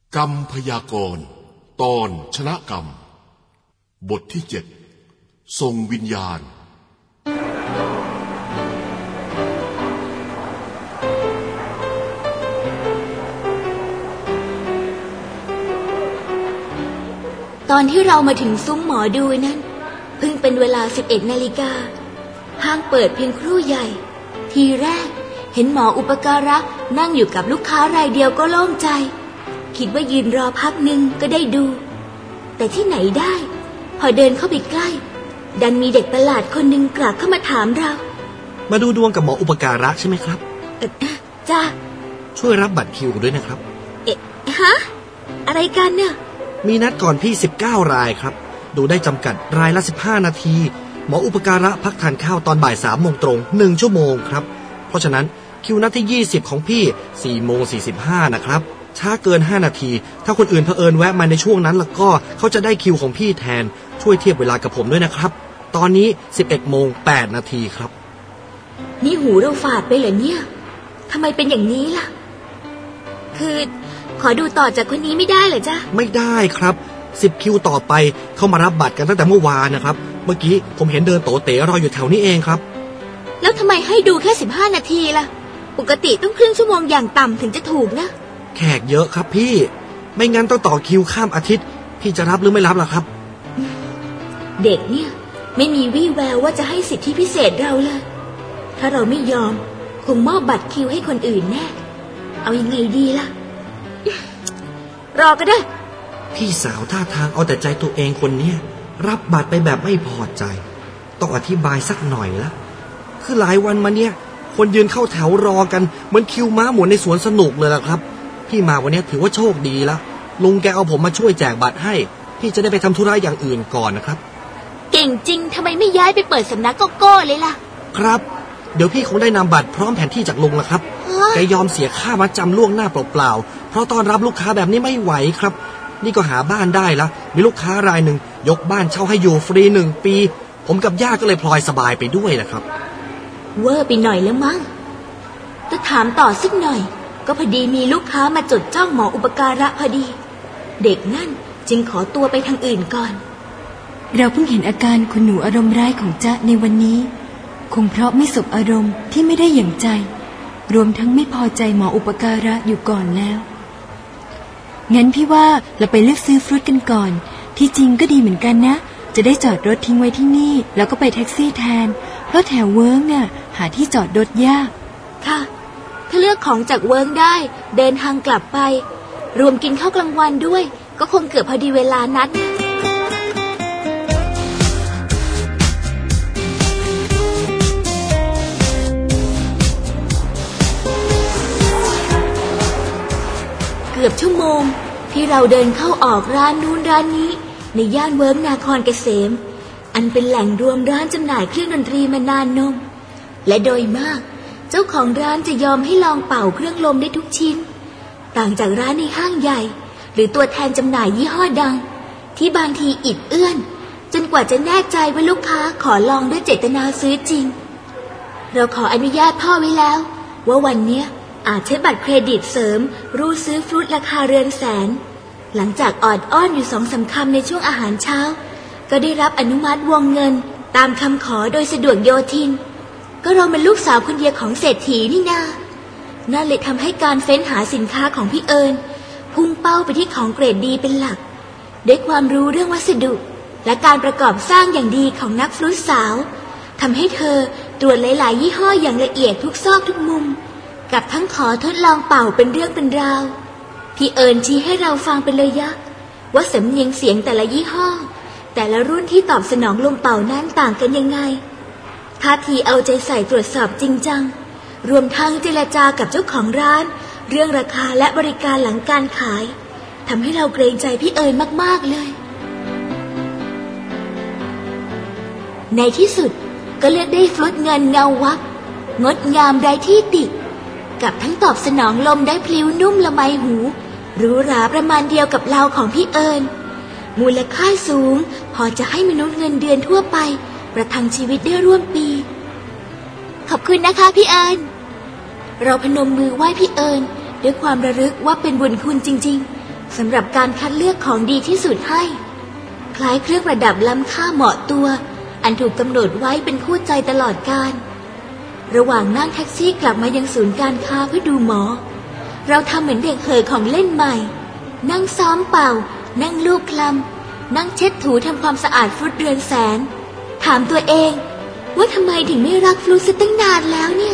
กรรมพยากรณ์ตอนชนะกรรมบทที่7ส่งวิญญาณตอนที่เรามาถึงซุ้มหมอดูนั้นเพิ่งเป็นเวลา 11 นาฬิกาห้างเปิดเพียงครู่ใหญ่ทีแรกเห็นหมออุปการะนั่งอยู่กับลูกค้ารายเดียวก็โล่งใจคิดว่ายืนรอพักหนึ่งก็ได้ดูแต่ที่ไหนได้พอเดินเข้าไปใกล้ดันมีเด็กประหลาดคนหนึ่งกลับเข้ามาถามเรามาดูดวงกับหมออุปการะใช่ไหมครับจ้าช่วยรับบัตรคิวด้วยนะครับฮะอะไรกันเนี่ยมีนัดก่อนพี่19รายครับดูได้จำกัดรายละ15นาทีหมออุปการะพักทานข้าวตอนบ่าย3โมงตรง1ชั่วโมงครับเพราะฉะนั้นคิวนัดที่20ของพี่4โมง45นะครับช้าเกิน5นาทีถ้าคนอื่นเผอิญแวะมาในช่วงนั้นแล้วก็เขาจะได้คิวของพี่แทนช่วยเทียบเวลากับผมด้วยนะครับตอนนี้11โมง8นาทีครับนี่หูเราฝาดไปเหรอเนี่ยทำไมเป็นอย่างนี้ล่ะคือขอดูต่อจากคนนี้ไม่ได้เหรอจ๊ะไม่ได้ครับ10คิวต่อไปเขามารับบัตรกันตั้งแต่เมื่อวานนะครับเมื่อกี้ผมเห็นเดินโตเต๋รออยู่แถวนี้เองครับแล้วทำไมให้ดูแค่15นาทีล่ะปกติต้องครึ่งชั่วโมงอย่างต่ำถึงจะถูกนะแขกเยอะครับพี่ไม่งั้นต้องต่อคิวข้ามอาทิตย์พี่จะรับหรือไม่รับล่ะครับเด็กเนี่ยไม่มีวี่แววว่าจะให้สิทธิพิเศษเราเลยถ้าเราไม่ยอมคงมอบบัตรคิวให้คนอื่นแน่เอายังไงดีล่ะรอก็ได้พี่สาวท่าทางเอาแต่ใจตัวเองคนเนี้ยรับบัตรไปแบบไม่พอใจต้องอธิบายสักหน่อยละคือหลายวันมาเนี้ยคนยืนเข้าแถวรอกันเหมือนคิวม้าหมุนในสวนสนุกเลยล่ะครับพี่มาวันนี้ถือว่าโชคดีละลุงแกเอาผมมาช่วยแจกบัตรให้พี่จะได้ไปทำธุระอย่างอื่นก่อนนะครับเก่งจริงทำไมไม่ย้ายไปเปิดสำนักโก้เลยล่ะครับเดี๋ยวพี่คงได้นำบัตรพร้อมแผนที่จากลุงละครับแกยอมเสียค่ามัดจำล่วงหน้าเปล่าๆเพราะตอนรับลูกค้าแบบนี้ไม่ไหวครับนี่ก็หาบ้านได้ละมีลูกค้ารายหนึ่งยกบ้านเช่าให้อยู่ฟรี1 ปีผมกับย่าก็เลยพลอยสบายไปด้วยนะครับเวอร์ไปหน่อยแล้วมั้งจะถามต่อสักหน่อยก็พอดีมีลูกค้ามาจดจ้องหมออุปการะพอดีเด็กนั่นจึงขอตัวไปทางอื่นก่อนเราเพิ่งเห็นอาการคุณหนูอารมณ์ร้ายของจ๊ะในวันนี้คงเพราะไม่สบอารมณ์ที่ไม่ได้อย่างใจรวมทั้งไม่พอใจหมออุปการะอยู่ก่อนแล้วงั้นพี่ว่าเราไปเลือกซื้อฟรุตกันก่อนที่จริงก็ดีเหมือนกันนะจะได้จอดรถทิ้งไว้ที่นี่แล้วก็ไปแท็กซี่แทนเพราะแถวเวิร์กเนี่ยหาที่จอดรถยากค่ะถ้าเลือกของจากเวิร์กได้เดินทางกลับไปรวมกินข้าวกลางวันด้วยก็คงเกือบพอดีเวลานัดเกือบชั่วโมงที่เราเดินเข้าออกร้านนู้นร้านนี้ในย่านเวิร์กนาครเกษมอันเป็นแหล่งรวมร้านจำหน่ายเครื่องดนตรีมานานนมและโดยมากเจ้าของร้านจะยอมให้ลองเป่าเครื่องลมได้ทุกชิ้นต่างจากร้านในห้างใหญ่หรือตัวแทนจำหน่ายยี่ห้อดังที่บางทีอิดเอื้อนจนกว่าจะแน่ใจว่าลูกค้าขอลองด้วยเจตนาซื้อจริงเราขออนุญาตพ่อไว้แล้วว่าวันเนี้ยอาจใช้บัตรเครดิตเสริมรูดซื้อฟรุตราคาเรือนแสนหลังจากออดอ้อนอยู่2-3 คำในช่วงอาหารเช้าก็ได้รับอนุมัติวงเงินตามคำขอโดยสะดวกโยทินก็เราเป็นลูกสาวคนเดียวของเศรษฐีนี่นานั่นเลยทำให้การเฟ้นหาสินค้าของพี่เอิญพุ่งเป้าไปที่ของเกรดดีเป็นหลักด้วยความรู้เรื่องวัสดุและการประกอบสร้างอย่างดีของนักฟรุตสาวทำให้เธอตรวจหลายๆยี่ห้ออย่างละเอียดทุกซอกทุกมุมกับทั้งขอทดลองเป่าเป็นเรื่องเป็นราวพี่เอิญชี้ให้เราฟังเป็นระยะว่าสำเนียงเสียงแต่ละยี่ห้อแต่ละรุ่นที่ตอบสนองลมเป่านั้นต่างกันยังไงท่าทีเอาใจใส่ตรวจสอบจริงจังรวมทั้งเจรจากับเจ้าของร้านเรื่องราคาและบริการหลังการขายทำให้เราเกรงใจพี่เอิญมากๆเลยในที่สุดก็เลือกได้ฟรุตเงินเงาวับงดงามไร้ที่ติกับทั้งตอบสนองลมได้พลิ้วนุ่มละไมหูหรูหราประมาณเดียวกับเราของพี่เอิญมูลค่าสูงพอจะให้มนุษย์เงินเดือนทั่วไปประทังชีวิตได้ร่วมปีขอบคุณนะคะพี่เอิญเราพนมมือไหว้พี่เอิญด้วยความระลึกว่าเป็นบุญคุณจริงๆสำหรับการคัดเลือกของดีที่สุดให้คล้ายเครื่องประดับล้ำค่าเหมาะตัวอันถูกกำหนดไว้เป็นคู่ใจตลอดกาลระหว่างนั่งแท็กซี่กลับมายังศูนย์การค้าเพื่อดูหมอเราทำเหมือนเด็กเหยของเล่นใหม่นั่งซ้อมเป่านั่งลูบคลำนั่งเช็ดถูทำความสะอาดฟรุตเรือนแสนถามตัวเองว่าทำไมถึงไม่รักฟรุตซะตั้งนานแล้วเนี่ย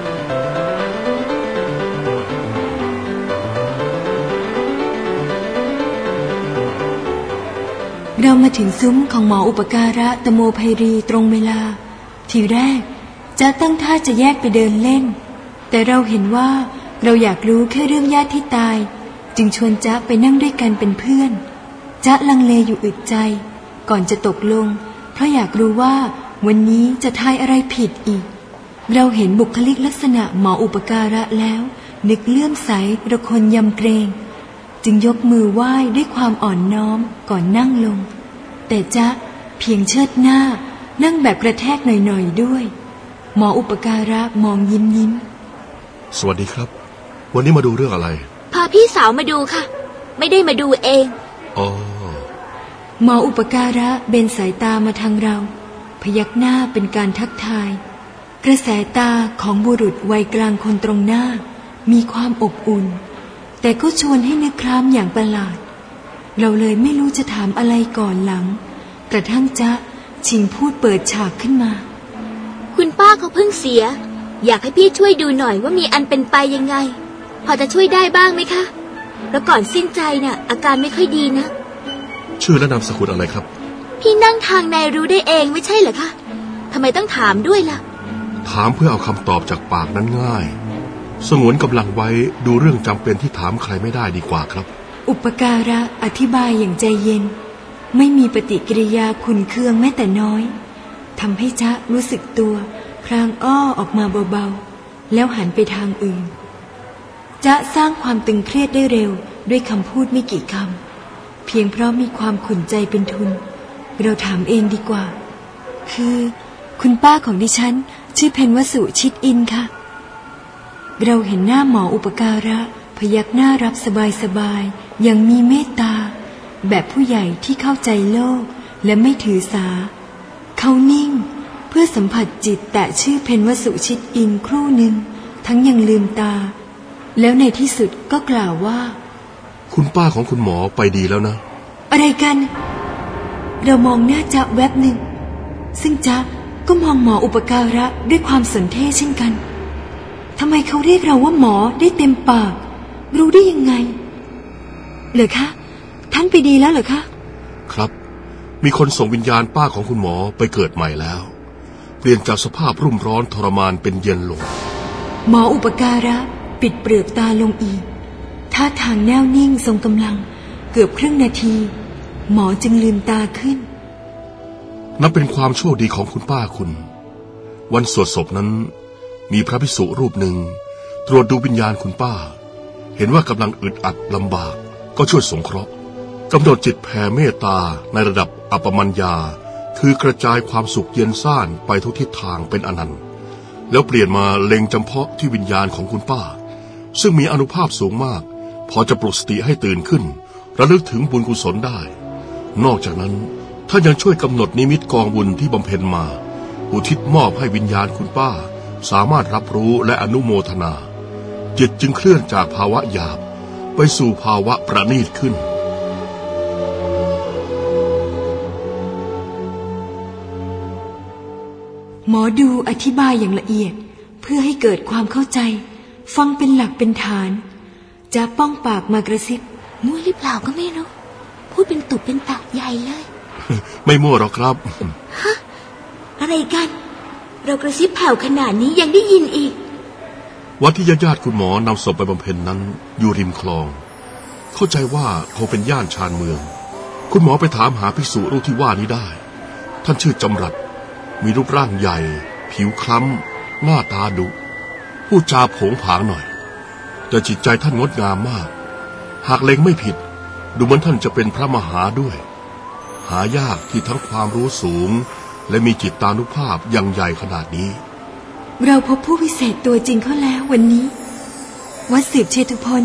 เรามาถึงซุ้มของหมออุปการะตโมไพรีตรงเวลาทีแรกจะตั้งท่าจะแยกไปเดินเล่นแต่เราเห็นว่าเราอยากรู้แค่เรื่องญาติที่ตายจึงชวนจ๊ะไปนั่งด้วยกันเป็นเพื่อนจ๊ะลังเลอยู่อึดใจก่อนจะตกลงเพราะอยากรู้ว่าวันนี้จะทายอะไรผิดอีกเราเห็นบุคลิกลักษณะหมออุปการะแล้วนึกเลื่อมใสระคนยำเกรงจึงยกมือไหว้ด้วยความอ่อนน้อมก่อนนั่งลงแต่จ๊ะเพียงเชิดหน้านั่งแบบกระแทกหน่อยๆด้วยหมออุปการะมองยิ้มสวัสดีครับวันนี้มาดูเรื่องอะไรพาพี่สาวมาดูค่ะไม่ได้มาดูเองอ๋อหมออุปการะเบนสายตามาทางเราพยักหน้าเป็นการทักทายกระแสตาของบุรุษวัยกลางคนตรงหน้ามีความอบอุ่นแต่ก็ชวนให้นึกครามอย่างประหลาดเราเลยไม่รู้จะถามอะไรก่อนหลังกระทั่งจ๊ะชิงพูดเปิดฉากขึ้นมาคุณป้าเขาเพิ่งเสียอยากให้พี่ช่วยดูหน่อยว่ามีอันเป็นไปยังไงพอจะช่วยได้บ้างไหมคะแล้วก่อนสิ้นใจน่ะอาการไม่ค่อยดีนะชื่อและนามสกุลอะไรครับพี่นั่งทางในรู้ได้เองไม่ใช่เหรอคะทำไมต้องถามด้วยล่ะถามเพื่อเอาคำตอบจากปากนั้นง่ายสงวนกำลังไว้ดูเรื่องจำเป็นที่ถามใครไม่ได้ดีกว่าครับอุปการะอธิบายอย่างใจเย็นไม่มีปฏิกิริยาขุ่นเคืองแม้แต่น้อยทำให้จ๊ะรู้สึกตัวพลางอ้อออกมาเบาๆแล้วหันไปทางอื่นจ๊ะสร้างความตึงเครียดได้เร็วด้วยคำพูดไม่กี่คำเพียงเพราะมีความขุ่นใจเป็นทุนเราถามเองดีกว่าคือคุณป้าของดิฉันชื่อเพ็ญวสุชิดอินค่ะเราเห็นหน้าหมออุปการะพยักหน้ารับสบายๆอย่างมีเมตตาแบบผู้ใหญ่ที่เข้าใจโลกและไม่ถือสาเขานิ่งเพื่อสัมผัสจิตแต่ชื่อเพ็ญวสุชิดอินครู่หนึ่งทั้งยังลืมตาแล้วในที่สุดก็กล่าวว่าคุณป้าของคุณหมอไปดีแล้วนะอะไรกันเรามองหน้าจ๊ะแวบหนึ่งซึ่งจ๊ะก็มองหมออุปการะด้วยความสนเท่เช่นกันทำไมเขาเรียกเราว่าหมอได้เต็มปากรู้ได้ยังไงเหรอคะท่านไปดีแล้วเหรอคะครับมีคนส่งวิญญาณป้าของคุณหมอไปเกิดใหม่แล้วเปลี่ยนจากสภาพรุ่มร้อนทรมานเป็นเย็นลงหมออุปการะปิดเปลือกตาลงอีกท่าทางแน่วนิ่งทรงกำลังเกือบครึ่งนาทีหมอจึงลืมตาขึ้นนับเป็นความโชคดีของคุณป้าคุณวันสวดศพนั้นมีพระภิกษุรูปหนึ่งตรวจดูวิญญาณคุณป้าเห็นว่ากำลังอึดอัดลำบากก็ช่วยสงเคราะห์กำหนดจิตแผ่เมตตาในระดับอัปปมัญญาคือกระจายความสุขเย็นซ่านไปทุกทิศทางเป็นอนันต์แล้วเปลี่ยนมาเล็งจำเพาะที่วิญญาณของคุณป้าซึ่งมีอานุภาพสูงมากพอจะปลุกสติให้ตื่นขึ้นระลึกถึงบุญกุศลได้นอกจากนั้นท่านยังช่วยกำหนดนิมิตกองบุญที่บำเพ็ญมาอุทิศมอบให้วิญญาณคุณป้าสามารถรับรู้และอนุโมทนาจิตจึงเคลื่อนจากภาวะหยาบไปสู่ภาวะประณีตขึ้นหมอดูอธิบายอย่างละเอียดเพื่อให้เกิดความเข้าใจฟังเป็นหลักเป็นฐานจะป้องปากมากระซิบมั่วหรือเปล่าก็ไม่รู้พูดเป็นตุเป็นตะใหญ่เลยไม่มั่วหรอกครับฮะอะไรกันเรากระซิบแผ่วขนาดนี้ยังได้ยินอีกวัดที่ญาติคุณหมอนำศพไปบำเพ็ญนั้นอยู่ริมคลองเข้าใจว่าคงเป็นย่านชานเมืองคุณหมอไปถามหาภิกษุรูปที่ว่านี้ได้ท่านชื่อจำรัดมีรูปร่างใหญ่ผิวคล้ำหน้าตาดุพูดจาโผงผางหน่อยแต่จิตใจท่านงดงามมากหากเล็งไม่ผิดดูเหมือนท่านจะเป็นพระมหาด้วยหายากที่ทั้งความรู้สูงและมีจิตตานุภาพอย่างใหญ่ขนาดนี้เราพบผู้พิเศษตัวจริงเขาแล้ววันนี้วัดสืบเชตุพล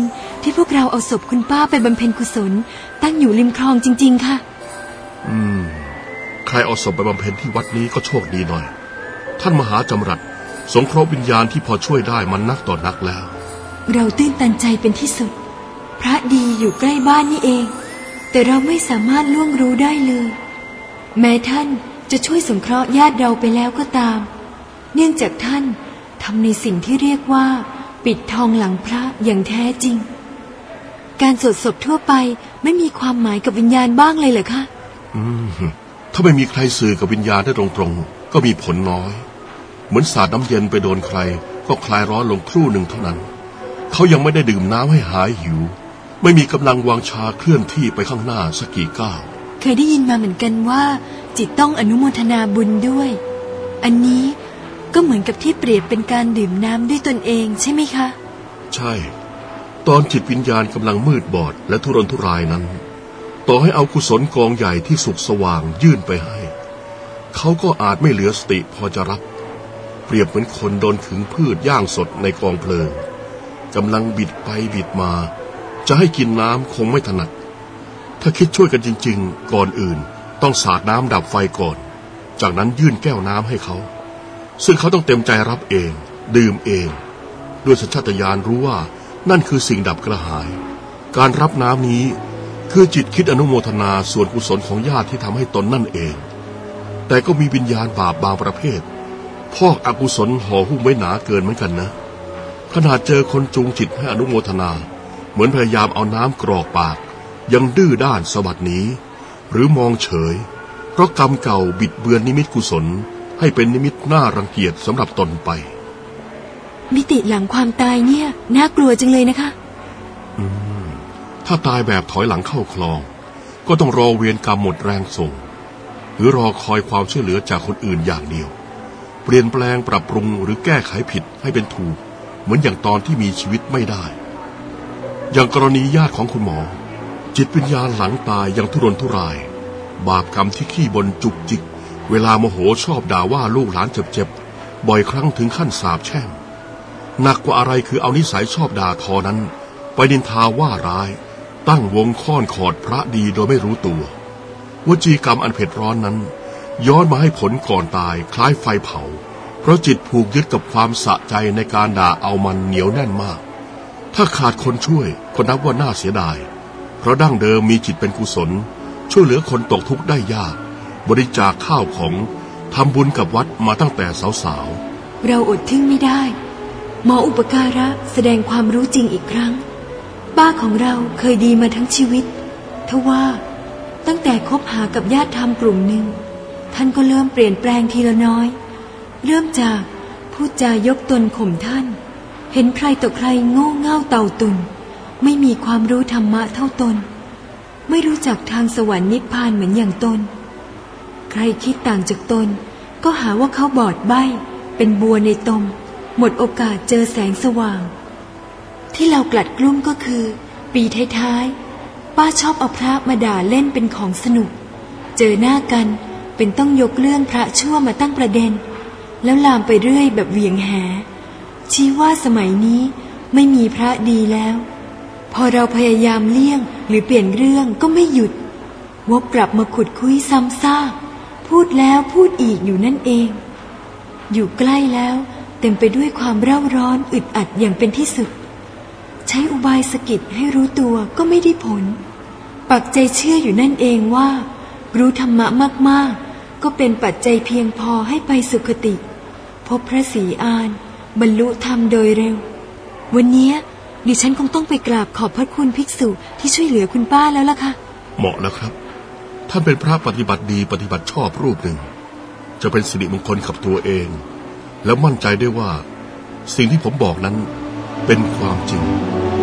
ที่พวกเราเอาศพคุณป้าไปบำเพ็ญกุศลตั้งอยู่ริมคลองจริงๆค่ะใครเอาศพไปบำเพ็ญที่วัดนี้ก็โชคดีหน่อยท่านมหาจำรัดสงเคราะห์วิญญาณที่พอช่วยได้มันนักต่อนักแล้วเราตื้นตันใจเป็นที่สุดพระดีอยู่ใกล้บ้านนี่เองแต่เราไม่สามารถล่วงรู้ได้เลยแม้ท่านจะช่วยสงเคราะห์ญาติเราไปแล้วก็ตามเนื่องจากท่านทำในสิ่งที่เรียกว่าปิดทองหลังพระอย่างแท้จริงการสวดศพทั่วไปไม่มีความหมายกับวิญญาณบ้างเลยเหรอคะถ้าไม่มีใครสื่อกับวิญญาณได้ตรงๆก็มีผลน้อยเหมือนสาดน้ำเย็นไปโดนใครก็คลายร้อนลงครู่หนึ่งเท่านั้นเขายังไม่ได้ดื่มน้ำให้หายหิวไม่มีกำลังวางชาเคลื่อนที่ไปข้างหน้าสักกี่ก้าวเคยได้ยินมาเหมือนกันว่าจิตต้องอนุโมทนาบุญด้วยอันนี้ก็เหมือนกับที่เปรียบเป็นการดื่มน้ำด้วยตนเองใช่ไหมคะใช่ตอนจิตวิญญาณกำลังมืดบอดและทุรนทุรายนั้นต่อให้เอากุศลกองใหญ่ที่สุกสว่างยื่นไปให้เขาก็อาจไม่เหลือสติพอจะรับเปรียบเหมือนคนโดนขึงพืชย่างสดในกองเพลิงกำลังบิดไปบิดมาจะให้กินน้ำคงไม่ถนัดถ้าคิดช่วยกันจริงๆก่อนอื่นต้องสาดน้ำดับไฟก่อนจากนั้นยื่นแก้วน้ำให้เขาซึ่งเขาต้องเต็มใจรับเองดื่มเองด้วยสัญชาตญาณรู้ว่านั่นคือสิ่งดับกระหายการรับน้ำนี้คือจิตคิดอนุโมทนาส่วนกุศลของญาติที่ทำให้ตนนั่นเองแต่ก็มีวิญญาณบาปบางประเภทพอกอกุศลห่อหุ้มไว้หนาเกินเหมือนกันนะขนาดเจอคนจูงจิตให้อนุโมทนาเหมือนพยายามเอาน้ำกรอกปากยังดื้อด้านสะบัดหนีหรือมองเฉยเพราะกรรมเก่าบิดเบือนนิมิตกุศลให้เป็นนิมิตน่ารังเกียจสำหรับตนไปมิติหลังความตายเนี่ยน่ากลัวจังเลยนะคะถ้าตายแบบถอยหลังเข้าคลองก็ต้องรอเวรกรรมหมดแรงส่งหรือรอคอยความช่วยเหลือจากคนอื่นอย่างเดียวเปลี่ยนแปลงปรับปรุงหรือแก้ไขผิดให้เป็นถูกเหมือนอย่างตอนที่มีชีวิตไม่ได้อย่างกรณีญาติของคุณหมอจิตวิญญาณหลังตายยังทุรนทุรายบาปกรรมที่ขี้บ่นจุกจิกเวลาโมโหชอบด่าว่าลูกหลานเจ็บๆบ่อยครั้งถึงขั้นสาปแช่งหนักกว่าอะไรคือเอานิสัยชอบด่าทอนั้นไปนินทาว่าร้ายตั้งวงค่อนขอดพระดีโดยไม่รู้ตัววจีกรรมอันเผ็ดร้อนนั้นย้อนมาให้ผลก่อนตายคล้ายไฟเผาเพราะจิตผูกยึดกับความสะใจในการด่าเอามันเหนียวแน่นมากถ้าขาดคนช่วยก็นับว่าน่าเสียดายเพราะดั้งเดิมมีจิตเป็นกุศลช่วยเหลือคนตกทุกข์ได้ยากบริจาคข้าวของทำบุญกับวัดมาตั้งแต่สาวๆเราอดทึ่งไม่ได้หมออุปการะแสดงความรู้จริงอีกครั้งป้าของเราเคยดีมาทั้งชีวิตทว่าตั้งแต่คบหากับญาติธรรมกลุ่มหนึ่งท่านก็เริ่มเปลี่ยนแปลงทีละน้อยเริ่มจากพูดจายกตนข่มท่านเห็นใครต่อใครโง่เง่าเต่าตุ่นไม่มีความรู้ธรรมะเท่าตนไม่รู้จักทางสวรรค์นิพพานเหมือนอย่างตนใครคิดต่างจากตนก็หาว่าเขาบอดใบ้เป็นบัวในตมหมดโอกาสเจอแสงสว่างที่เรากลัดกลุ้มก็คือปีท้ายๆป้าชอบเอาพระมาด่าเล่นเป็นของสนุกเจอหน้ากันเป็นต้องยกเรื่องพระชั่วมาตั้งประเด็นแล้วลามไปเรื่อยแบบเหวี่ยงแหชี้ว่าสมัยนี้ไม่มีพระดีแล้วพอเราพยายามเลี่ยงหรือเปลี่ยนเรื่องก็ไม่หยุดวกกลับมาขุดคุยซ้ำซากพูดแล้วพูดอีกอยู่นั่นเองอยู่ใกล้แล้วเต็มไปด้วยความเร่าร้อนอึดอัดอย่างเป็นที่สุดใช้อุบายสะกิดให้รู้ตัวก็ไม่ได้ผลปักใจเชื่ออยู่นั่นเองว่ารู้ธรรมะมากๆก็เป็นปัจจัยเพียงพอให้ไปสุคติพบพระศรีอานบรรลุธรรมโดยเร็ววันนี้ดิฉันคงต้องไปกราบขอบพระคุณภิกษุที่ช่วยเหลือคุณป้าแล้วล่ะค่ะเหมาะแล้วครับท่านเป็นพระปฏิบัติดีปฏิบัติชอบรูปหนึ่งจะเป็นสิริมงคลกับตัวเองแล้วมั่นใจได้ว่าสิ่งที่ผมบอกนั้นเป็นความจริง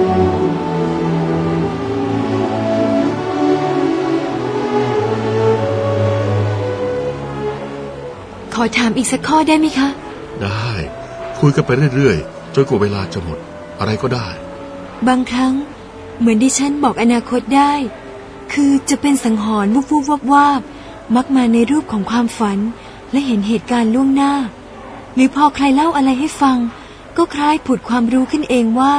ขอถามอีกสักข้อได้ไหมคะได้คุยกันไปเรื่อยๆจนกว่าเวลาจะหมดอะไรก็ได้บางครั้งเหมือนดิฉันบอกอนาคตได้คือจะเป็นสังหรณ์วุบๆวาบๆมักมาในรูปของความฝันและเห็นเหตุการณ์ล่วงหน้าหรือพอใครเล่าอะไรให้ฟังก็คล้ายผุดความรู้ขึ้นเองว่า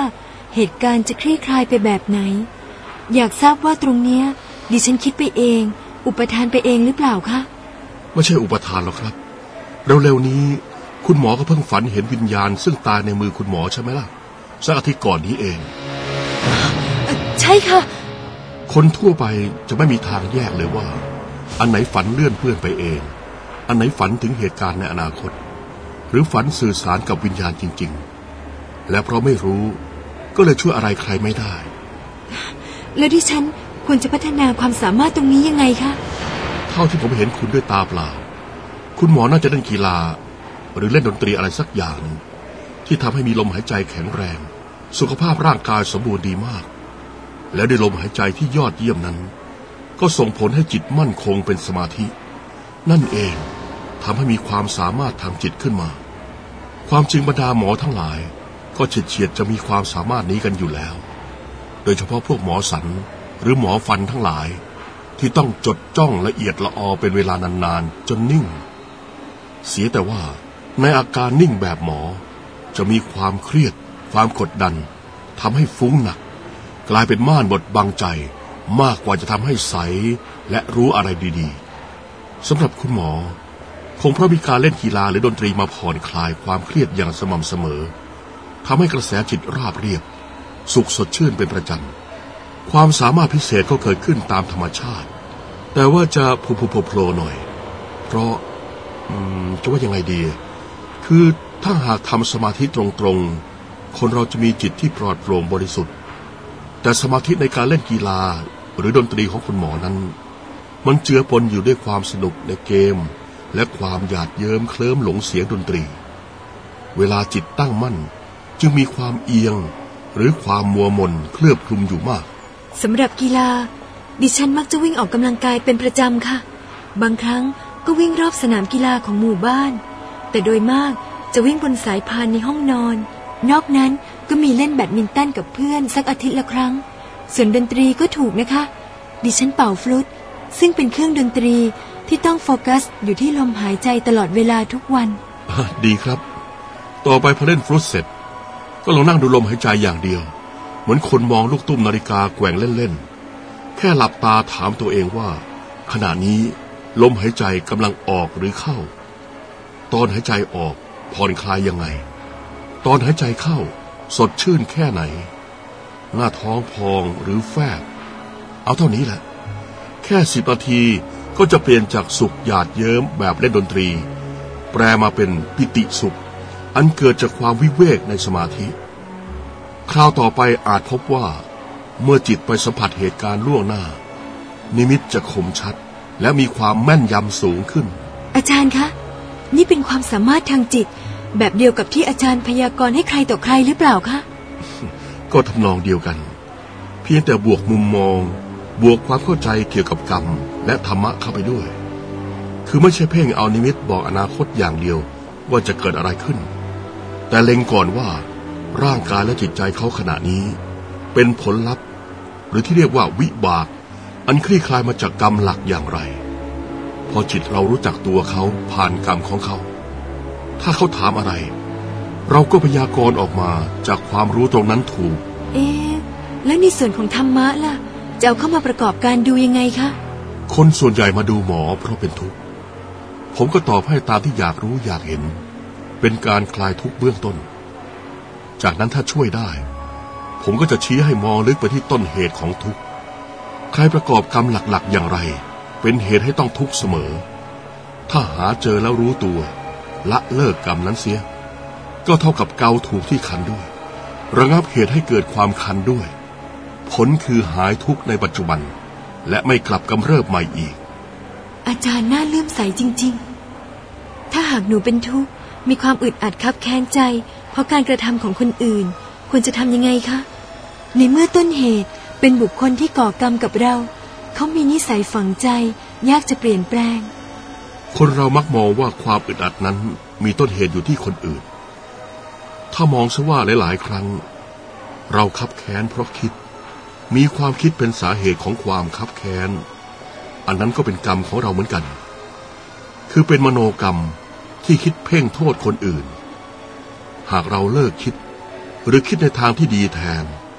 เหตุการณ์จะคลี่คลายไปแบบไหนอยากทราบว่าตรงเนี้ยดิฉันคิดไปเองอุปทานไปเองหรือเปล่าคะไม่ใช่อุปทานหรอกครับเร็วๆนี้คุณหมอก็เพิ่งฝันเห็นวิญญาณซึ่งตายในมือคุณหมอใช่ไหมล่ะสักอาทิตย์ก่อนนี้เองใช่ค่ะคนทั่วไปจะไม่มีทางแยกเลยว่าอันไหนฝันเลื่อนเปื้อนไปเองอันไหนฝันถึงเหตุการณ์ในอนาคตหรือฝันสื่อสารกับวิญญาณจริงๆและเพราะไม่รู้ก็เลยช่วยอะไรใครไม่ได้แล้วดิฉันควรจะพัฒนาความสามารถตรงนี้ยังไงคะเท่าที่ผมเห็นคุณด้วยตาเปล่าคุณหมอน่าจะเล่นกีฬาหรือเล่นดนตรีอะไรสักอย่างที่ทำให้มีลมหายใจแข็งแรงสุขภาพร่างกายสมบูรณ์ดีมากและด้วยลมหายใจที่ยอดเยี่ยมนั้นก็ส่งผลให้จิตมั่นคงเป็นสมาธินั่นเองทำให้มีความสามารถทางจิตขึ้นมาความจริงบรรดาหมอทั้งหลายก็เฉียดจะมีความสามารถนี้กันอยู่แล้วโดยเฉพาะพวกหมอสันหรือหมอฟันทั้งหลายที่ต้องจดจ้องละเอียดละออเป็นเวลานานๆจนนิ่งเสียแต่ว่าในอาการนิ่งแบบหมอจะมีความเครียดความกดดันทำให้ฟุ้งหนักกลายเป็นม่านบดบังใจมากกว่าจะทำให้ใสและรู้อะไรดีๆสำหรับคุณหมอคงเพราะมีการเล่นกีฬาหรือดนตรีมาผ่อนคลายความเครียดอย่างสม่ำเสมอทำให้กระแสจิตราบเรียบสุขสดชื่นเป็นประจำความสามารถพิเศษก็เกิดขึ้นตามธรรมชาติแต่ว่าจะโผล่หน่อยเพราะจะว่ายังไงดีคือถ้าหากทำสมาธิตรงๆคนเราจะมีจิตที่ปลอดโปร่งบริสุทธิ์แต่สมาธิในการเล่นกีฬาหรือดนตรีของคุณหมอนั้นมันเจือปนอยู่ด้วยความสนุกในเกมและความหยาดเยิ้มเคลิ้มหลงเสียงดนตรีเวลาจิตตั้งมั่นจึงมีความเอียงหรือความมัวมนเคลือบคลุมอยู่มากสำหรับกีฬาดิฉันมักจะวิ่งออกกำลังกายเป็นประจำค่ะบางครั้งก็วิ่งรอบสนามกีฬาของหมู่บ้านแต่โดยมากจะวิ่งบนสายพานในห้องนอนนอกนั้นก็มีเล่นแบดมินตันกับเพื่อนสักอาทิตย์ละครั้งส่วนดนตรีก็ถูกนะคะดิฉันเป่าฟลุตซึ่งเป็นเครื่องดนตรีที่ต้องโฟกัสอยู่ที่ลมหายใจตลอดเวลาทุกวันดีครับต่อไปพอเล่นฟลุตเสร็จก็ลองนั่งดูลมหายใจอย่างเดียวเหมือนคนมองลูกตุ้มนาฬิกาแกว่งเล่นๆแค่หลับตาถามตัวเองว่าขณะนี้ลมหายใจกำลังออกหรือเข้าตอนหายใจออกผ่อนคลายยังไงตอนหายใจเข้าสดชื่นแค่ไหนหน้าท้องพองหรือแฟบเอาเท่านี้แหละแค่10 นาทีก็จะเปลี่ยนจากสุขหยาดเยิ้มแบบเล่นดนตรีแปลมาเป็นปิติสุขอันเกิดจากความวิเวกในสมาธิคราวต่อไปอาจพบว่าเมื่อจิตไปสัมผัสเหตุการณ์ล่วงหน้านิมิตจะคมชัดและมีความแม่นยำสูงขึ้นอาจารย์คะนี่เป็นความสามารถทางจิตแบบเดียวกับที่อาจารย์พยากรณ์ให้ใครต่อใครหรือเปล่าคะก็ทำนองเดียวกันเพียงแต่บวกมุมมองบวกความเข้าใจเกี่ยวกับกรรมและธรรมะเข้าไปด้วยคือไม่ใช่เพ่งเอานิมิตบอกอนาคตอย่างเดียวว่าจะเกิดอะไรขึ้นแต่เล็งก่อนว่าร่างกายและจิตใจเขาขณะนี้เป็นผลลัพธ์หรือที่เรียกว่าวิบากอันคลี่คลายมาจากกรรมหลักอย่างไรพอจิตเรารู้จักตัวเขาผ่านกรรมของเขาถ้าเขาถามอะไรเราก็พยากรณ์ออกมาจากความรู้ตรงนั้นถูกแล้วในส่วนของธรรมะล่ะจะเอาเข้ามาประกอบการดูยังไงคะคนส่วนใหญ่มาดูหมอเพราะเป็นทุกข์ผมก็ตอบให้ตามที่อยากรู้อยากเห็นเป็นการคลายทุกข์เบื้องต้นจากนั้นถ้าช่วยได้ผมก็จะชี้ให้มองลึกไปที่ต้นเหตุของทุกข์ใครประกอบกรรมหลักๆอย่างไรเป็นเหตุให้ต้องทุกข์เสมอถ้าหาเจอแล้วรู้ตัวละเลิกกรรมนั้นเสียก็เท่ากับเกาถูกที่คันด้วยระงับเหตุให้เกิดความคันด้วยผลคือหายทุกข์ในปัจจุบันและไม่กลับกำเริบใหม่อีกอาจารย์น่าเลื่อมใสจริงๆถ้าหากหนูเป็นทุกข์มีความอึดอัดคับแค้นใจเพราะการกระทำของคนอื่นควรจะทำยังไงคะในเมื่อต้นเหตุเป็นบุคคลที่ก่อกรรมกับเราเขามีนิสัยฝังใจยากจะเปลี่ยนแปลงคนเรามักมองว่าความอึดอัดนั้นมีต้นเหตุอยู่ที่คนอื่นถ้ามองซะว่าหลายๆครั้งเราคับแค้นเพราะคิดมีความคิดเป็นสาเหตุของความคับแค้นอันนั้นก็เป็นกรรมของเราเหมือนกันคือเป็นมโนกรรมที่คิดเพ่งโทษคนอื่นหากเราเลิกคิดหรือคิดในทางที่ดีแทน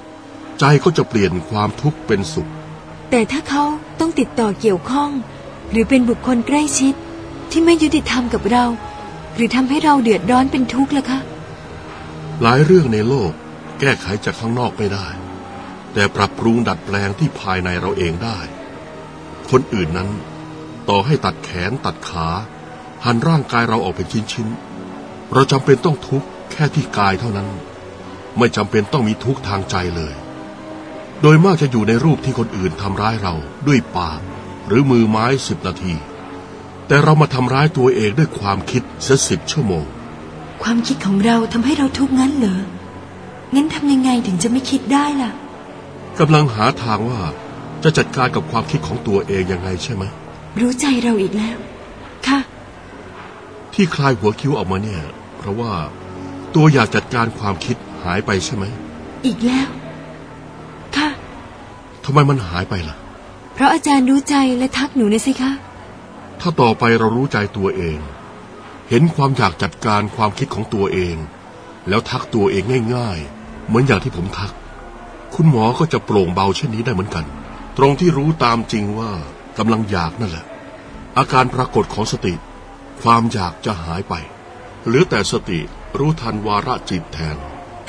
ใจก็จะเปลี่ยนความทุกข์เป็นสุขแต่ถ้าเขาต้องติดต่อเกี่ยวข้องหรือเป็นบุคคลใกล้ชิดที่ไม่ยุติธรรมกับเราหรือทำให้เราเดือดร้อนเป็นทุกข์ล่ะคะหลายเรื่องในโลกแก้ไขจากข้างนอกไม่ได้แต่ปรับปรุงดัดแปลงที่ภายในเราเองได้คนอื่นนั้นต่อให้ตัดแขนตัดขาหั่นร่างกายเราออกเป็นชิ้นๆเราจำเป็นต้องทุกข์แค่ที่กายเท่านั้นไม่จำเป็นต้องมีทุกข์ทางใจเลยโดยมากจะอยู่ในรูปที่คนอื่นทำร้ายเราด้วยปากหรือมือไม้10 นาทีแต่เรามาทำร้ายตัวเองด้วยความคิดเสีย10 ชั่วโมงความคิดของเราทำให้เราทุกข์งั้นเหรองั้นทำยังไงถึงจะไม่คิดได้ล่ะกำลังหาทางว่าจะจัดการกับความคิดของตัวเองยังไงใช่ไหมรู้ใจเราอีกแล้วค่ะที่คลายหัวคิ้วออกมาเนี่ยเพราะว่าตัวอยากจัดการความคิดหายไปใช่ไหมอีกแล้วค่ะทำไมมันหายไปล่ะเพราะอาจารย์รู้ใจและทักหนูนะสิคะถ้าต่อไปเรารู้ใจตัวเองเห็นความอยากจัดการความคิดของตัวเองแล้วทักตัวเองง่ายๆเหมือนอย่างที่ผมทักคุณหมอก็จะโปร่งเบาเช่นนี้ได้เหมือนกันตรงที่รู้ตามจริงว่ากำลังอยากนั่นแหละอาการปรากฏของสติความอยากจะหายไปเหลือแต่สติรู้ทันวาระจิตแทน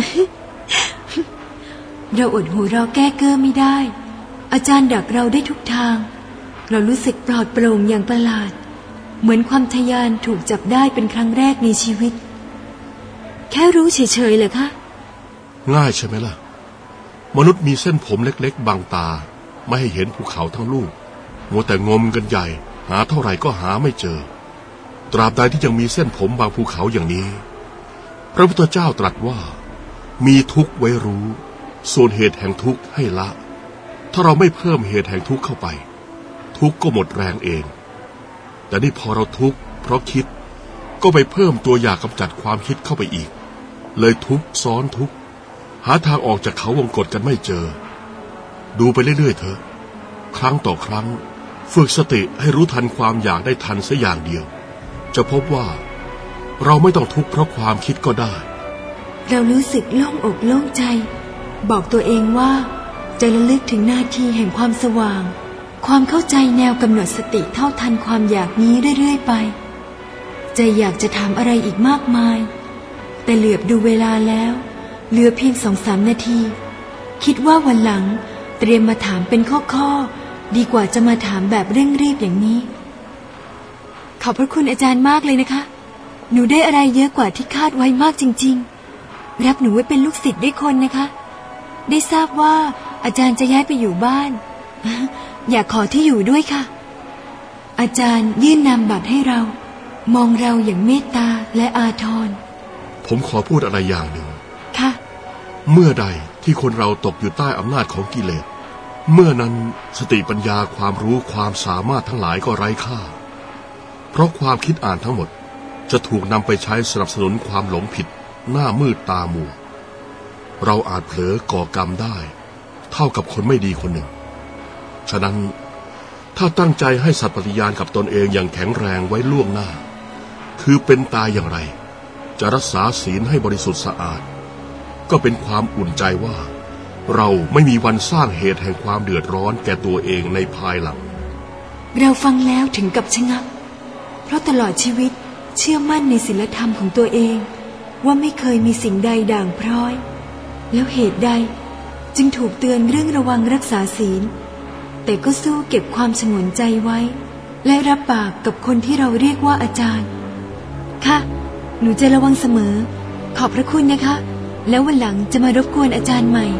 เราอดหัวเราะแก้เก้อไม่ได้อาจารย์ดักเราได้ทุกทางเรารู้สึกปลอดโปร่งอย่างประหลาดเหมือนความทะยานถูกจับได้เป็นครั้งแรกในชีวิตแค่รู้เฉยๆเหรอคะง่ายใช่ไหมล่ะมนุษย์มีเส้นผมเล็กๆบังตาไม่ให้เห็นภูเขาทั้งลูกมัวแต่งมกันใหญ่หาเท่าไหร่ก็หาไม่เจอตราบใดที่ยังมีเส้นผมบางภูเขาอย่างนี้พระพุทธเจ้าตรัสว่ามีทุกข์ไว้รู้ส่วนเหตุแห่งทุกข์ให้ละถ้าเราไม่เพิ่มเหตุแห่งทุกข์เข้าไปทุกข์ก็หมดแรงเองแต่นี่พอเราทุกข์เพราะคิดก็ไปเพิ่มตัวอยากกำจัดความคิดเข้าไปอีกเลยทุกข์ซ้อนทุกข์หาทางออกจากเขาวงกฏกันไม่เจอดูไปเรื่อยๆเถอะครั้งต่อครั้งฝึกสติให้รู้ทันความอยากได้ทันสักอย่างเดียวจะพบว่าเราไม่ต้องทุกข์เพราะความคิดก็ได้เรารู้สึกโล่งอกโล่งใจบอกตัวเองว่าจะระลึกถึงนาทีแห่งความสว่างความเข้าใจแนวกำหนดสติเท่าทันความอยากนี้เรื่อยๆไปใจอยากจะถามอะไรอีกมากมายแต่เหลือบดูเวลาแล้วเหลือเพียง 2-3 นาทีคิดว่าวันหลังเตรียมมาถามเป็นข้อๆดีกว่าจะมาถามแบบเร่งรีบอย่างนี้ขอบพระคุณอาจารย์มากเลยนะคะหนูได้อะไรเยอะกว่าที่คาดไว้มากจริงๆรับหนูไว้เป็นลูกศิษย์ด้วยคนนะคะได้ทราบว่าอาจารย์จะย้ายไปอยู่บ้านอยากขอที่อยู่ด้วยค่ะอาจารย์ยื่นนามบัตรให้เรามองเราอย่างเมตตาและอาทรผมขอพูดอะไรอย่างหนึ่งค่ะเมื่อใดที่คนเราตกอยู่ใต้อำนาจของกิเลสเมื่อนั้นสติปัญญาความรู้ความสามารถทั้งหลายก็ไร้ค่าเพราะความคิดอ่านทั้งหมดจะถูกนำไปใช้สนับสนุนความหลงผิดหน้ามืดตามัวเราอาจเผลอก่อกรรมได้เท่ากับคนไม่ดีคนหนึ่งฉะนั้นถ้าตั้งใจให้สัตย์ปฏิญาณกับตนเองอย่างแข็งแรงไว้ล่วงหน้าคือเป็นตายอย่างไรจะรักษาศีลให้บริสุทธิ์สะอาดก็เป็นความอุ่นใจว่าเราไม่มีวันสร้างเหตุแห่งความเดือดร้อนแก่ตัวเองในภายหลังเราฟังแล้วถึงกับชะงักเพราะตลอดชีวิตเชื่อมั่นในศีลธรรมของตัวเองว่าไม่เคยมีสิ่งใดด่างพร้อยแล้วเหตุใดจึงถูกเตือนเรื่องระวังรักษาศีลแต่ก็สู้เก็บความสงวนใจไว้และรับปากกับคนที่เราเรียกว่าอาจารย์ค่ะหนูจะระวังเสมอขอบพระคุณนะคะแล้ววันหลังจะมารบกวนอาจารย์ใหม่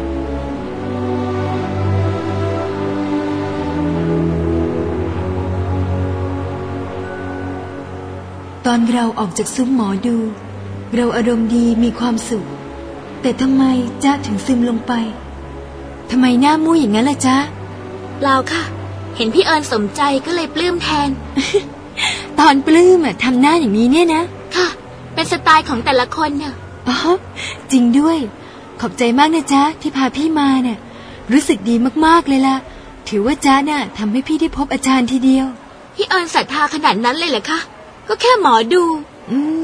ตอนเราออกจากซุ้มหมอดูเราอารมณ์ดีมีความสุขแต่ทำไมจ๊ะถึงซึมลงไปทำไมหน้ามู่อย่างนั้นล่ะจ๊ะเปล่าค่ะเห็นพี่เอิญสมใจก็เลยปลื้มแทนตอนปลื้มทำหน้าอย่างนี้เนี่ยนะค่ะเป็นสไตล์ของแต่ละคนน่ะอ๋อจริงด้วยขอบใจมากนะจ๊ะที่พาพี่มาเนี่ยรู้สึกดีมากๆเลยล่ะถือว่าจ๊ะน่ะทำให้พี่ได้พบอาจารย์ทีเดียวพี่เอิญศรัทธาขนาดนั้นเลยเหรอคะก็แค่หมอดู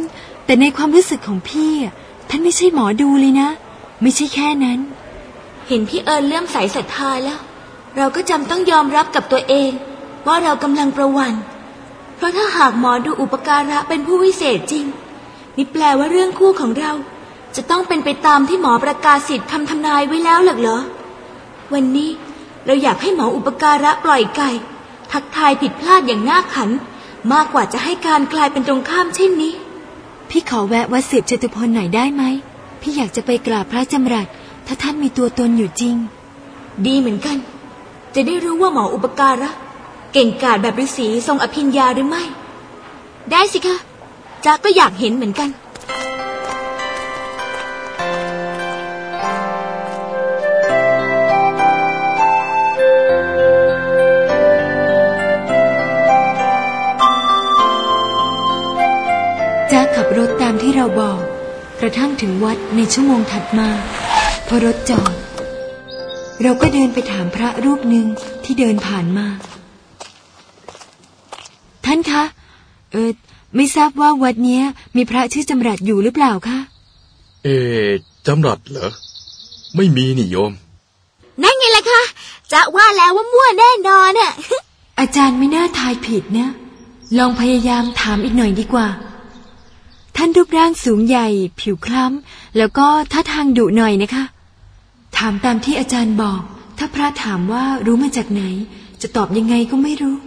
แต่ในความรู้สึกของพี่ท่านไม่ใช่หมอดูเลยนะไม่ใช่แค่นั้นเห็นพี่เอิญเลื่อมใสศรัทธาแล้วเราก็จำต้องยอมรับกับตัวเองว่าเรากำลังประวันเพราะถ้าหากหมอดูอุปการะเป็นผู้วิเศษจริงนี่แปลว่าเรื่องคู่ของเราจะต้องเป็นไปตามที่หมอประกาศสิทธิ์คำทำนายไว้แล้วเหรอวันนี้เราอยากให้หมออุปการะปล่อยไก่ทักทายผิดพลาดอย่างน่าขันมากกว่าจะให้การกลายเป็นตรงข้ามเช่นนี้พี่ขอแวะวัดสืบจตุพลหน่อยได้ไหมพี่อยากจะไปกราบพระจำรัดถ้าท่านมีตัวตนอยู่จริงดีเหมือนกันจะได้รู้ว่าหมออุปการะเก่งกาจแบบฤาษีทรงอภิญญาหรือไม่ได้สิคะจ๊ะก็อยากเห็นเหมือนกันจ๊ะขับรถตามที่เราบอกกระทั่งถึงวัดในชั่วโมงถัดมาพอรถจอดเราก็เดินไปถามพระรูปหนึ่งที่เดินผ่านมาท่านคะไม่ทราบว่าวัดเนี้ยมีพระชื่อจำรัดอยู่หรือเปล่าคะจำรัดเหรอไม่มีนี่โยมนั่นไงล่ะคะจะว่าแล้วว่ามั่วแน่นอนน่ะอาจารย์ไม่น่าทายผิดนะลองพยายามถามอีกหน่อยดีกว่าท่านรูปร่างสูงใหญ่ผิวคล้ำแล้วก็ท่าทางดุหน่อยนะคะถามตามที่อาจารย์บอกถ้าพระถามว่ารู้มาจากไหนจะตอบยังไงก็ไม่รู้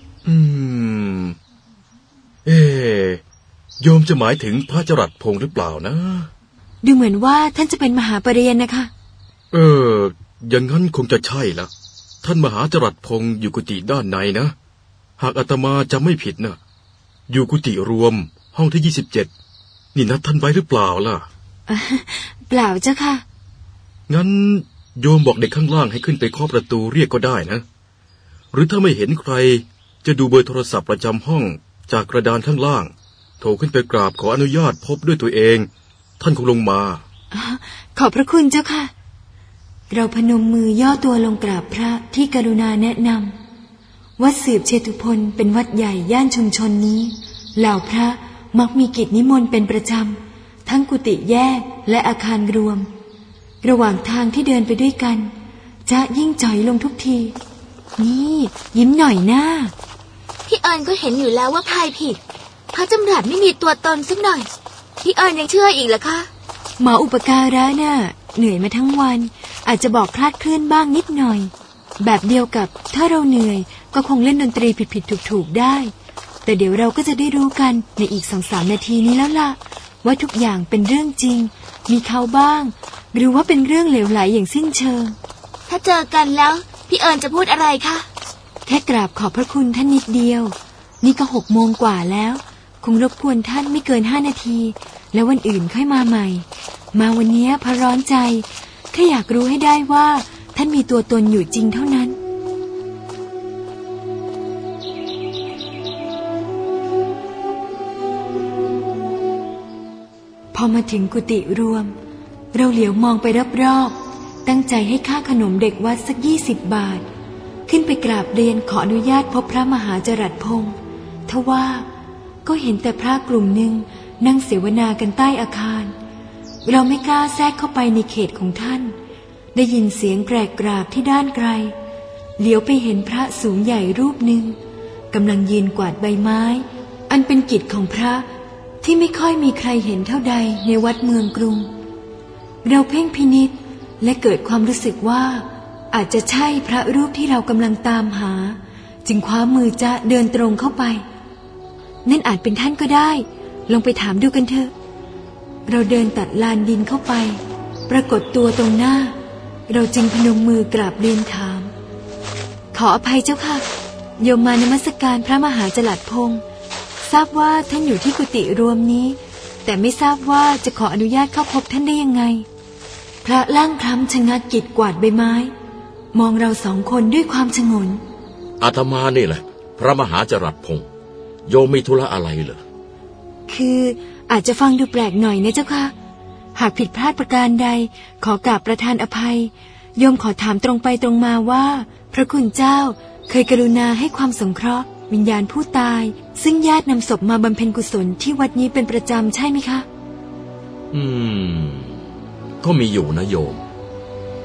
โยมจะหมายถึงพระจรัสพงษ์หรือเปล่านะดูเหมือนว่าท่านจะเป็นมหาปริญญานะคะอย่างนั้นคงจะใช่ละท่านมหาจรัสพงษ์อยู่กุฏิด้านในนะหากอาตมาจำไม่ผิดนะอยู่กุฏิรวมห้องที่27นี่นัดท่านไว้หรือเปล่าล่ะเปล่าเจ้าค่ะงั้นโยมบอกเด็กข้างล่างให้ขึ้นไปเคาะประตูเรียกก็ได้นะหรือถ้าไม่เห็นใครจะดูเบอร์โทรศัพท์ประจำห้องจากกระดานข้างล่างโทรขึ้นไปกราบขออนุญาตพบด้วยตัวเองท่านคงลงมาขอบพระคุณเจ้าค่ะเราพนมมือย่อตัวลงกราบพระที่กรุณาแนะนำวัดสืบเชตุพลเป็นวัดใหญ่ย่านชุมชนนี้เหล่าพระมักมีกิจนิมนต์เป็นประจำทั้งกุฏิแยกและอาคารรวมระหว่างทางที่เดินไปด้วยกันจะยิ่งจ่อยลงทุกทีนี่ยิ้มหน่อยหน้าพี่เอิญก็เห็นอยู่แล้วว่าพายผิดพระจำรัดไม่มีตัวตนสักหน่อยพี่เอิญยังเชื่ออีกเหรอคะหมออุปการะน่ะเหนื่อยมาทั้งวันอาจจะบอกคลาดเคลื่อนบ้างนิดหน่อยแบบเดียวกับถ้าเราเหนื่อยก็คงเล่นดนตรีผิดๆถูกๆได้แต่เดี๋ยวเราก็จะได้รู้กันในอีก 2-3 นาทีนี้แล้วล่ะว่าทุกอย่างเป็นเรื่องจริงมีเขาบ้างหรือว่าเป็นเรื่องเหลวไหลอย่างสิ้นเชิงถ้าเจอกันแล้วพี่เอิญจะพูดอะไรคะแค่กราบขอบพระคุณท่านนิดเดียวนี่ก็6 โมงกว่าแล้วคงรบกวนท่านไม่เกิน5 นาทีแล้ววันอื่นค่อยมาใหม่มาวันนี้เพราะร้อนใจแค่อยากรู้ให้ได้ว่าท่านมีตัวตนอยู่จริงเท่านั้นพอมาถึงกุฏิรวมเราเหลียวมองไปรอบๆตั้งใจให้ค่าขนมเด็กวัดสัก20 บาทขึ้นไปกราบเรียนขออนุญาตพบพระมหาจรัสพงษ์ทว่าก็เห็นแต่พระกลุ่มหนึ่งนั่งเสวนากันใต้อาคารเราไม่กล้าแทรกเข้าไปในเขตของท่านได้ยินเสียงแกรกกราบที่ด้านไกลเหลียวไปเห็นพระสูงใหญ่รูปหนึ่งกำลังยืนกวาดใบไม้อันเป็นกิจของพระที่ไม่ค่อยมีใครเห็นเท่าใดในวัดเมืองกรุงเราเพ่งพินิจและเกิดความรู้สึกว่าอาจจะใช่พระรูปที่เรากำลังตามหาจึงคว้ามือจะเดินตรงเข้าไปนั่นอาจเป็นท่านก็ได้ลองไปถามดูกันเถอะเราเดินตัดลานดินเข้าไปปรากฏตัวตรงหน้าเราจึงพนมมือกราบเรียนถามขออภัยเจ้าค่ะโยมมานมัสการพระมหาจรัสพงษ์ทราบว่าท่านอยู่ที่กุฏิรวมนี้แต่ไม่ทราบว่าจะขออนุญาตเข้าพบท่านได้ยังไงพระล่างคล้ำชะงักกิจกวาดใบไม้มองเรา2 คนด้วยความฉงนอาตมานี่แหละพระมหาจรัสพงษ์โยมมีธุระอะไรเหรอคืออาจจะฟังดูแปลกหน่อยนะเจ้าค่ะหากผิดพลาดประการใดขอกราบประทานอภัยโยมขอถามตรงไปตรงมาว่าพระคุณเจ้าเคยกรุณาให้ความสงเคราะห์วิญญาณผู้ตายซึ่งญาตินำศพมาบำเพ็ญกุศลที่วัดนี้เป็นประจำใช่ไหมคะก็มีอยู่นะโยม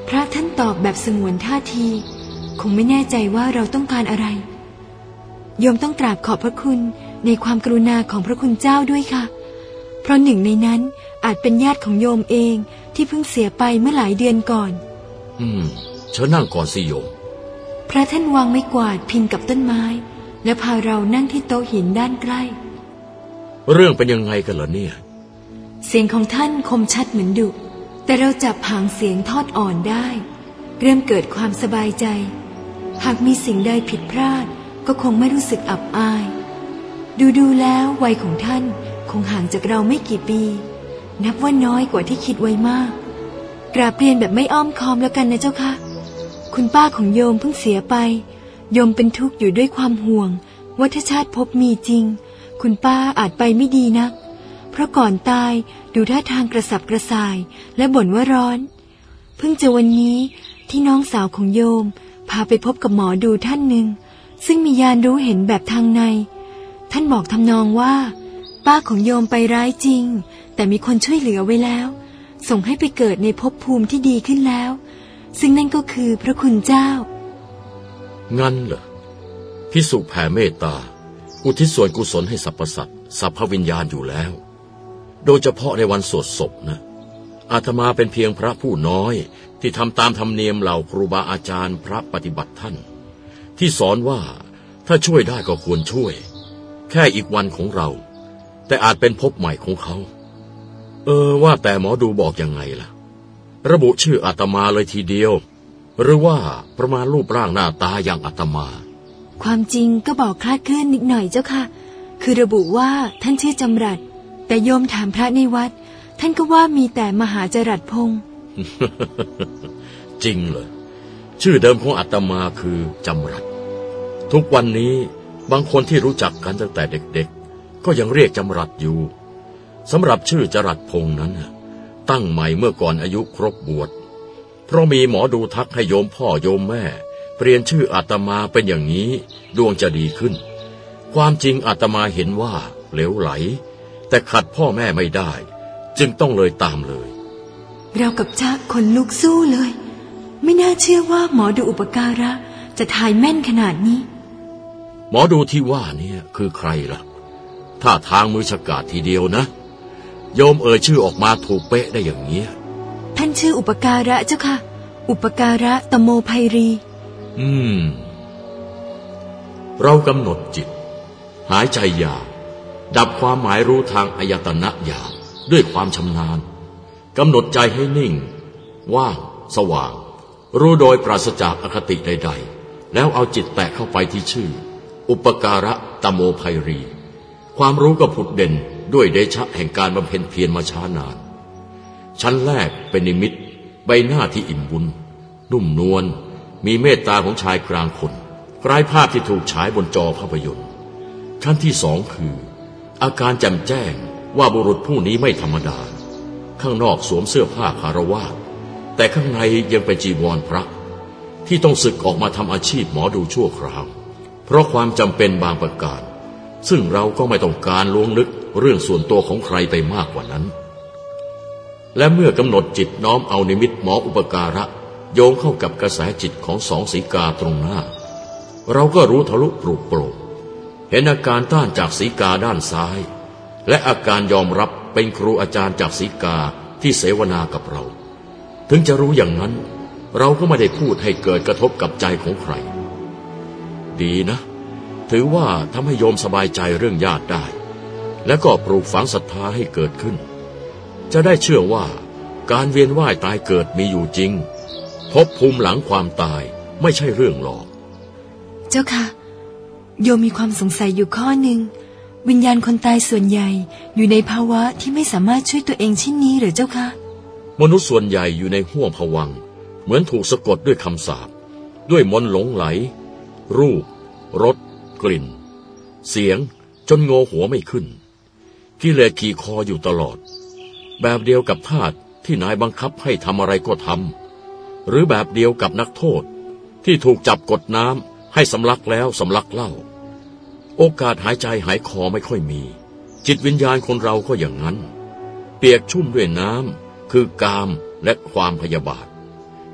พระท่านตอบแบบสงวนท่าทีคงไม่แน่ใจว่าเราต้องการอะไรโยมต้องกราบขอบพระคุณในความกรุณาของพระคุณเจ้าด้วยค่ะเพราะหนึ่งในนั้นอาจเป็นญาติของโยมเองที่เพิ่งเสียไปเมื่อหลายเดือนก่อนเชิญนั่งก่อนสิโยมพระท่านวางไม้กวาดพิงกับต้นไม้และพาเรานั่งที่โต๊ะหินด้านใกล้เรื่องเป็นยังไงกันเหรอเนี่ยเสียงของท่านคมชัดเหมือนดุแต่เราจับหางเสียงทอดอ่อนได้เริ่มเกิดความสบายใจหากมีสิ่งใดผิดพลาดก็คงไม่รู้สึกอับอายดูแล้ววัยของท่านคงห่างจากเราไม่กี่ปีนับว่าน้อยกว่าที่คิดไว้มากกราบเรียนแบบไม่อ้อมค้อมแล้วกันนะเจ้าค่ะคุณป้าของโยมเพิ่งเสียไปโยมเป็นทุกข์อยู่ด้วยความห่วงว่าถ้าชาติภพมีจริงคุณป้าอาจไปไม่ดีนักเพราะก่อนตายดูท่าทางกระสับกระส่ายและบ่นว่าร้อนเพิ่งจะวันนี้ที่น้องสาวของโยมพาไปพบกับหมอดูท่านหนึ่งซึ่งมีญาณรู้เห็นแบบทางในท่านบอกทำนองว่าป้าของโยมไปร้ายจริงแต่มีคนช่วยเหลือไว้แล้วส่งให้ไปเกิดในภพภูมิที่ดีขึ้นแล้วซึ่งนั่นก็คือพระคุณเจ้างั้นเหรอภิกษุแผ่เมตตาอุทิศส่วนกุศลให้สรรพสัตว์สรรพวิญญาณอยู่แล้วโดยเฉพาะในวันสวดศพนะอาตมาเป็นเพียงพระผู้น้อยที่ทำตามธรรมเนียมเหล่าครูบาอาจารย์พระปฏิบัติท่านที่สอนว่าถ้าช่วยได้ก็ควรช่วยแค่อีกวันของเราแต่อาจเป็นภพใหม่ของเขาว่าแต่หมอดูบอกยังไงล่ะระบุชื่ออาตมาเลยทีเดียวหรือว่าประมาณรูปร่างหน้าตาอย่างอาตมาความจริงก็บอกคลาดเคลื่อนนิดหน่อยเจ้าค่ะคือระบุว่าท่านชื่อจำรัดแต่โยมถามพระในวัดท่านก็ว่ามีแต่มหาจรัสพงษ์จริงเหรอชื่อเดิมของอาตมาคือจำรัดทุกวันนี้บางคนที่รู้จักกันตั้งแต่เด็กๆก็ยังเรียกจำรัดอยู่สำหรับชื่อจรัสพงษ์นั้นตั้งใหม่เมื่อก่อนอายุครบบวชเพราะมีหมอดูทักให้โยมพ่อโยมแม่เปลี่ยนชื่ออาตมาเป็นอย่างนี้ดวงจะดีขึ้นความจริงอาตมาเห็นว่าเหลวไหลแต่ขัดพ่อแม่ไม่ได้จึงต้องเลยตามเลยเรากับจ๊ะคนลุกสู้เลยไม่น่าเชื่อว่าหมอดูอุปการะจะทายแม่นขนาดนี้หมอดูที่ว่านี่คือใครล่ะถ้าทางมือฉกาจทีเดียวนะโยมชื่อออกมาถูกเป๊ะได้อย่างนี้ท่านชื่ออุปการะเจ้าค่ะอุปการะตโมไพรีเรากำหนดจิตหายใจยาวดับความหมายรู้ทางอายตนะหยาบด้วยความชำนาญกำหนดใจให้นิ่งว่างสว่างรู้โดยปราศจากอคติใดๆแล้วเอาจิตแตะเข้าไปที่ชื่ออุปการะตโมไพรีความรู้ก็ผุดเด่นด้วยเดชะแห่งการบำเพ็ญเพียรมาช้านานชั้นแรกเป็นนิมิตใบหน้าที่อิ่มบุญนุ่มนวลมีเมตตาของชายกลางคนคล้ายภาพที่ถูกฉายบนจอภาพยนตร์ชั้นที่สองคืออาการแจ่มแจ้งว่าบุรุษผู้นี้ไม่ธรรมดาข้างนอกสวมเสื้อผ้าคารวาสแต่ข้างในยังเป็นจีวรพระที่ต้องสึกออกมาทำอาชีพหมอดูชั่วคราวเพราะความจำเป็นบางประการซึ่งเราก็ไม่ต้องการล้วงลึกเรื่องส่วนตัวของใครไปมากกว่านั้นและเมื่อกำหนดจิตน้อมเอานิมิตหมออุปการะโยงเข้ากับกระแสจิตของสองสีกาตรงหน้าเราก็รู้ทะลุปลุกโปร่งเห็นอาการต้านจากสีกาด้านซ้ายและอาการยอมรับเป็นครูอาจารย์จากสีกาที่เสวนากับเราถึงจะรู้อย่างนั้นเราก็ไม่ได้พูดให้เกิดกระทบกับใจของใครดีนะถือว่าทำให้โยมสบายใจเรื่องญาติได้และก็ปลูกฝังศรัทธาให้เกิดขึ้นจะได้เชื่อว่าการเวียนว่ายตายเกิดมีอยู่จริงภพภูมิหลังความตายไม่ใช่เรื่องหลอกเจ้าค่ะโยมมีความสงสัยอยู่ข้อหนึ่งวิญญาณคนตายส่วนใหญ่อยู่ในภาวะที่ไม่สามารถช่วยตัวเองเช่นนี้หรือเจ้าค่ะมนุษย์ส่วนใหญ่อยู่ในห้วงภวังค์เหมือนถูกสะกดด้วยคำสาปด้วยมนต์หลงไหลรูปรสกลิ่นเสียงจนโงหัวไม่ขึ้นกิเลสขี่คออยู่ตลอดแบบเดียวกับทาสที่นายบังคับให้ทำอะไรก็ทำหรือแบบเดียวกับนักโทษที่ถูกจับกดน้ำให้สำลักแล้วสำลักเล่าโอกาสหายใจหายคอไม่ค่อยมีจิตวิญญาณคนเราก็อย่างนั้นเปียกชุ่มด้วยน้ำคือกามและความพยาบาท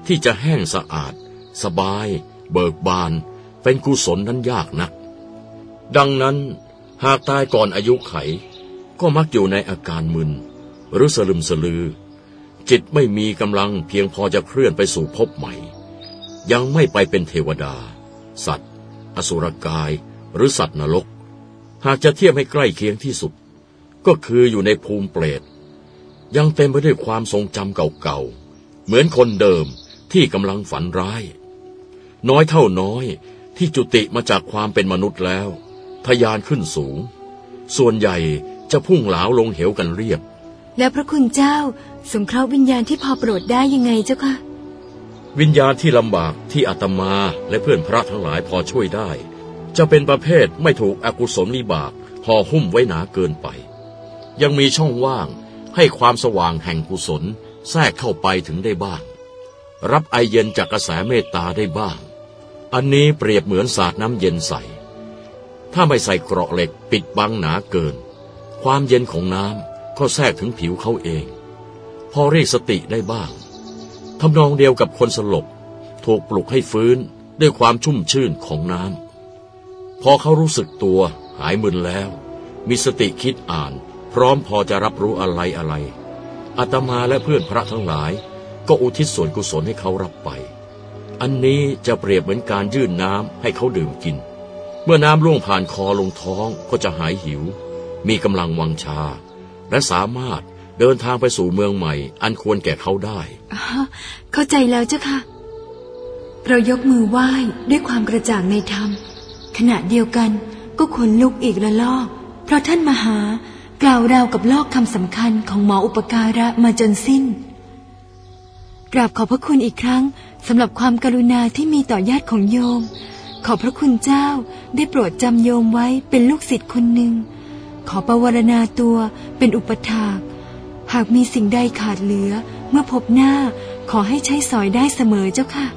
ที่จะแห้งสะอาดสบายเบิกบานเป็นกุศลนั้นยากนักดังนั้นหากตายก่อนอายุไขก็มักอยู่ในอาการมึนหรือสลึมสลือจิตไม่มีกำลังเพียงพอจะเคลื่อนไปสู่ภพใหม่ยังไม่ไปเป็นเทวดาสัตว์อสุรกายหรือสัตว์นรกหากจะเทียบให้ใกล้เคียงที่สุดก็คืออยู่ในภูมิเปรตยังเต็มไปด้วยความทรงจำเก่าๆเหมือนคนเดิมที่กำลังฝันร้ายน้อยเท่าน้อยที่จุติมาจากความเป็นมนุษย์แล้วทะยานขึ้นสูงส่วนใหญ่จะพุ่งเหลาลงเหวกันเรียบแล้วพระคุณเจ้าสงเคราะห์วิญญาณที่พอโปรดได้ยังไงเจ้าคะวิญญาณที่ลำบากที่อาตมาและเพื่อนพระทั้งหลายพอช่วยได้จะเป็นประเภทไม่ถูกอกุศลวิบากห่อหุ้มไว้หนาเกินไปยังมีช่องว่างให้ความสว่างแห่งกุศลแทรกเข้าไปถึงได้บ้างรับไอเย็นจากกระแสเมตตาได้บ้างอันนี้เปรียบเหมือนสาดน้ำเย็นใส่ถ้าไม่ใส่เกราะเหล็กปิดบังหนาเกินความเย็นของน้ำก็แทรกถึงผิวเขาเองพอเรียกสติได้บ้างทำนองเดียวกับคนสลบถูกปลุกให้ฟื้นด้วยความชุ่มชื่นของน้ำพอเขารู้สึกตัวหายมึนแล้วมีสติคิดอ่านพร้อมพอจะรับรู้อะไรอาตมาและเพื่อนพระทั้งหลายก็อุทิศส่วนกุศลให้เขารับไปอันนี้จะเปรียบเหมือนการยื่นน้ำให้เขาดื่มกินเมื่อน้ำล่วงผ่านคอลงท้องก็จะหายหิวมีกำลังวังชาและสามารถเดินทางไปสู่เมืองใหม่อันควรแก่เขาได้เข้าใจแล้วเจ้าค่ะเรายกมือไหว้ด้วยความกระจ่างในธรรมขณะเดียวกันก็ขนลุกอีกละลอกเพราะท่านมหากล่าวราวกับลอกคำสำคัญของหมออุปการะมาจนสิ้นกราบขอบพระคุณอีกครั้งสำหรับความกรุณาที่มีต่อญาติของโยมขอพระคุณเจ้าได้โปรดจำโยมไว้เป็นลูกศิษย์คนหนึ่งขอประวารณาตัวเป็นอุปถากหากมีสิ่งใดขาดเหลือเมื่อพบหน้าขอให้ใช้สอยได้เสมอเจ้าค่ะ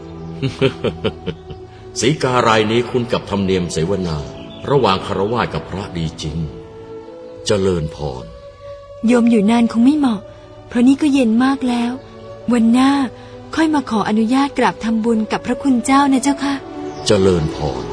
สีการายนี้คุ้นกับธรรมเนียมเสวนาระหว่างคฤหัสถ์กับพระดีจริงเจริญพรโยมอยู่นานคงไม่เหมาะเพราะนี่ก็เย็นมากแล้ววันหน้าค่อยมาขออนุญาตกราบทำบุญกับพระคุณเจ้านะเจ้าค่ะเจริญพร